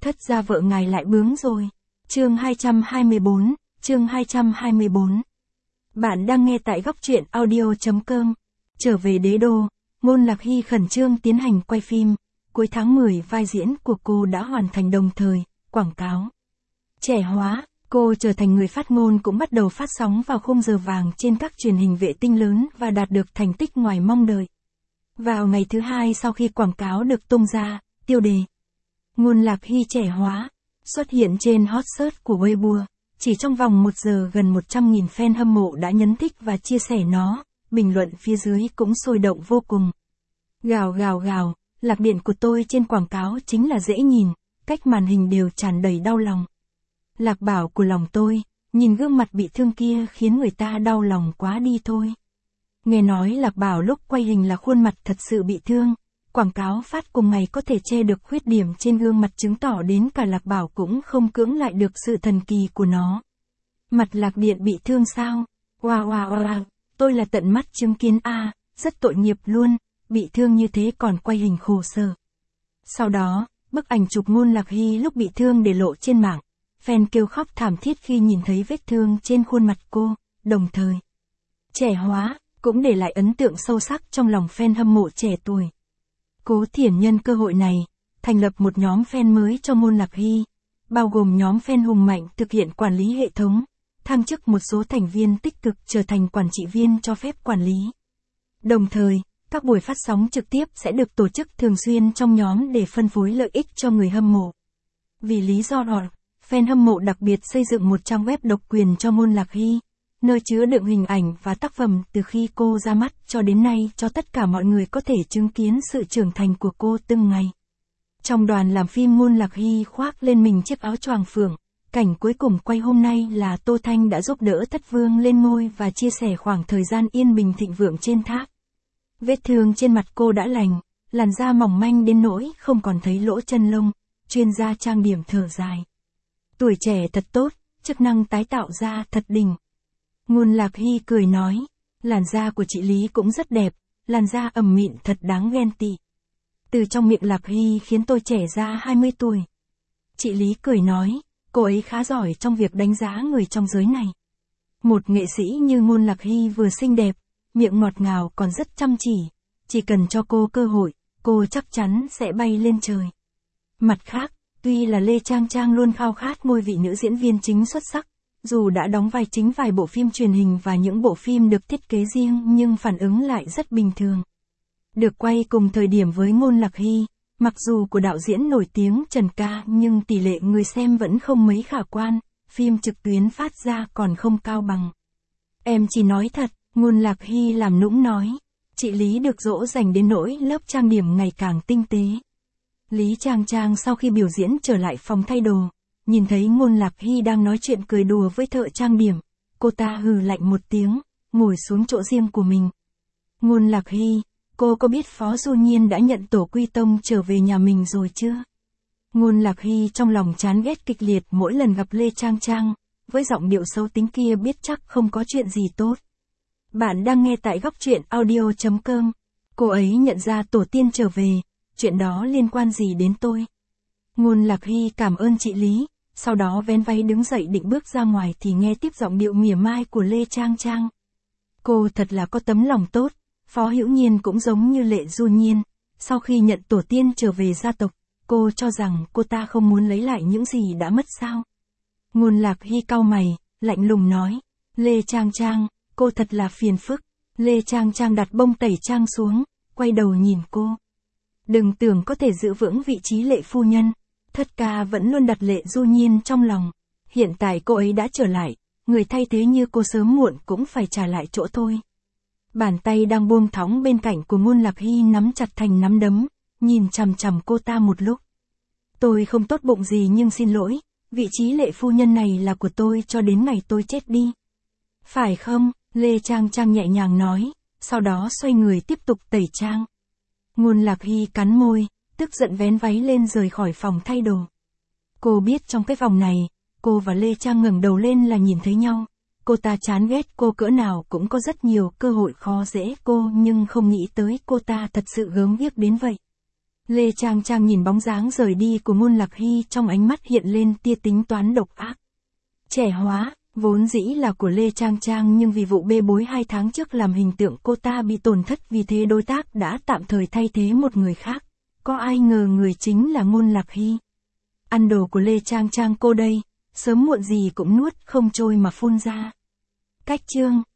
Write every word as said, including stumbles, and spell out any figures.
thất gia vợ ngài lại bướng rồi. Chương hai trăm hai mươi bốn, chương hai trăm hai mươi bốn. Bạn đang nghe tại góc truyện audio chấm com. Trở về đế đô, Ngôn Lạc Hy khẩn trương tiến hành quay phim. Cuối tháng mười vai diễn của cô đã hoàn thành, đồng thời, quảng cáo trẻ hóa, cô trở thành người phát ngôn cũng bắt đầu phát sóng vào khung giờ vàng trên các truyền hình vệ tinh lớn và đạt được thành tích ngoài mong đợi. Vào ngày thứ hai sau khi quảng cáo được tung ra, tiêu đề Ngôn Lạc Hy trẻ hóa xuất hiện trên hot search của Weibo. Chỉ trong vòng một giờ gần một trăm nghìn fan hâm mộ đã nhấn thích và chia sẻ nó, bình luận phía dưới cũng sôi động vô cùng. Gào gào gào, lạc điện của tôi trên quảng cáo chính là dễ nhìn, cách màn hình đều tràn đầy đau lòng. Lạc bảo của lòng tôi, nhìn gương mặt bị thương kia khiến người ta đau lòng quá đi thôi. Nghe nói Lạc bảo lúc quay hình là khuôn mặt thật sự bị thương, quảng cáo phát cùng ngày có thể che được khuyết điểm trên gương mặt, chứng tỏ đến cả Lạc bảo cũng không cưỡng lại được sự thần kỳ của nó. Mặt Lạc điện bị thương sao? Wow wow wow, tôi là tận mắt chứng kiến a, à, rất tội nghiệp luôn, bị thương như thế còn quay hình khổ sở. Sau đó, bức ảnh chụp Ngôn Lạc Hy lúc bị thương để lộ trên mạng. Fan kêu khóc thảm thiết khi nhìn thấy vết thương trên khuôn mặt cô, đồng thời trẻ hóa, cũng để lại ấn tượng sâu sắc trong lòng fan hâm mộ trẻ tuổi. Cố Thiển nhân cơ hội này, thành lập một nhóm fan mới cho Ngôn Lạc Hy, bao gồm nhóm fan hùng mạnh thực hiện quản lý hệ thống, thăng chức một số thành viên tích cực trở thành quản trị viên cho phép quản lý. Đồng thời, các buổi phát sóng trực tiếp sẽ được tổ chức thường xuyên trong nhóm để phân phối lợi ích cho người hâm mộ. Vì lý do đó, fan hâm mộ đặc biệt xây dựng một trang web độc quyền cho Ngôn Lạc Hy, nơi chứa đựng hình ảnh và tác phẩm từ khi cô ra mắt cho đến nay, cho tất cả mọi người có thể chứng kiến sự trưởng thành của cô từng ngày. Trong đoàn làm phim, Ngôn Lạc Hy khoác lên mình chiếc áo choàng phượng. Cảnh cuối cùng quay hôm nay là Tô Thanh đã giúp đỡ Thất Vương lên ngôi và chia sẻ khoảng thời gian yên bình thịnh vượng trên tháp. Vết thương trên mặt cô đã lành, làn da mỏng manh đến nỗi không còn thấy lỗ chân lông, chuyên gia trang điểm thở dài. Tuổi trẻ thật tốt, chức năng tái tạo da thật đỉnh. Ngôn Lạc Hy cười nói, làn da của chị Lý cũng rất đẹp, làn da ẩm mịn thật đáng ghen tị. Từ trong miệng Lạc Hy khiến tôi trẻ ra hai mươi tuổi. Chị Lý cười nói, cô ấy khá giỏi trong việc đánh giá người trong giới này. Một nghệ sĩ như Ngôn Lạc Hy vừa xinh đẹp, miệng ngọt ngào còn rất chăm chỉ, chỉ cần cho cô cơ hội, cô chắc chắn sẽ bay lên trời. Mặt khác, tuy là Lê Trang Trang luôn khao khát ngôi vị nữ diễn viên chính xuất sắc, dù đã đóng vai chính vài bộ phim truyền hình và những bộ phim được thiết kế riêng nhưng phản ứng lại rất bình thường. Được quay cùng thời điểm với Ngôn Lạc Hy, mặc dù của đạo diễn nổi tiếng Trần Ca nhưng tỷ lệ người xem vẫn không mấy khả quan, phim trực tuyến phát ra còn không cao bằng. Em chỉ nói thật, Ngôn Lạc Hy làm nũng nói, chị Lý được dỗ dành đến nỗi lớp trang điểm ngày càng tinh tế. Lý Trang Trang sau khi biểu diễn trở lại phòng thay đồ, nhìn thấy Ngôn Lạc Hy đang nói chuyện cười đùa với thợ trang điểm, cô ta hừ lạnh một tiếng, ngồi xuống chỗ riêng của mình. Ngôn Lạc Hy, cô có biết Phó Du Nhiên đã nhận tổ quy tông trở về nhà mình rồi chưa? Ngôn Lạc Hy trong lòng chán ghét kịch liệt mỗi lần gặp Lê Trang Trang, với giọng điệu xấu tính kia biết chắc không có chuyện gì tốt. Bạn đang nghe tại góc truyện audio chấm com. Cô ấy nhận ra tổ tiên trở về, chuyện đó liên quan gì đến tôi? Ngôn Lạc Hy cảm ơn chị Lý, sau đó vén váy đứng dậy định bước ra ngoài thì nghe tiếp giọng điệu mỉa mai của Lê Trang Trang. Cô thật là có tấm lòng tốt, Phó Hữu Nhiên cũng giống như Lệ Du Nhiên, sau khi nhận tổ tiên trở về gia tộc, cô cho rằng cô ta không muốn lấy lại những gì đã mất sao? Ngôn Lạc Hy cau mày, lạnh lùng nói, Lê Trang Trang, cô thật là phiền phức. Lê Trang Trang đặt bông tẩy trang xuống, quay đầu nhìn cô. Đừng tưởng có thể giữ vững vị trí Lệ phu nhân, Thất ca vẫn luôn đặt Lệ Du Nhiên trong lòng. Hiện tại cô ấy đã trở lại, người thay thế như cô sớm muộn cũng phải trả lại chỗ thôi. Bàn tay đang buông thõng bên cạnh của Ngôn Lạc Hy nắm chặt thành nắm đấm, nhìn chằm chằm cô ta một lúc. Tôi không tốt bụng gì nhưng xin lỗi, vị trí Lệ phu nhân này là của tôi cho đến ngày tôi chết đi. Phải không? Lê Trang Trang nhẹ nhàng nói, sau đó xoay người tiếp tục tẩy trang. Ngôn Lạc Hy cắn môi, tức giận vén váy lên rời khỏi phòng thay đồ. Cô biết trong cái vòng này, cô và Lê Trang ngẩng đầu lên là nhìn thấy nhau. Cô ta chán ghét cô cỡ nào cũng có rất nhiều cơ hội khó dễ cô nhưng không nghĩ tới cô ta thật sự gớm ghiếc đến vậy. Lê Trang Trang nhìn bóng dáng rời đi của Ngôn Lạc Hy, trong ánh mắt hiện lên tia tính toán độc ác. Trẻ hóa, vốn dĩ là của Lê Trang Trang, nhưng vì vụ bê bối hai tháng trước làm hình tượng cô ta bị tổn thất, vì thế đối tác đã tạm thời thay thế một người khác. Có ai ngờ người chính là Ngôn Lạc Hy. Ăn đồ của Lê Trang Trang cô đây, sớm muộn gì cũng nuốt không trôi mà phun ra. Cách chương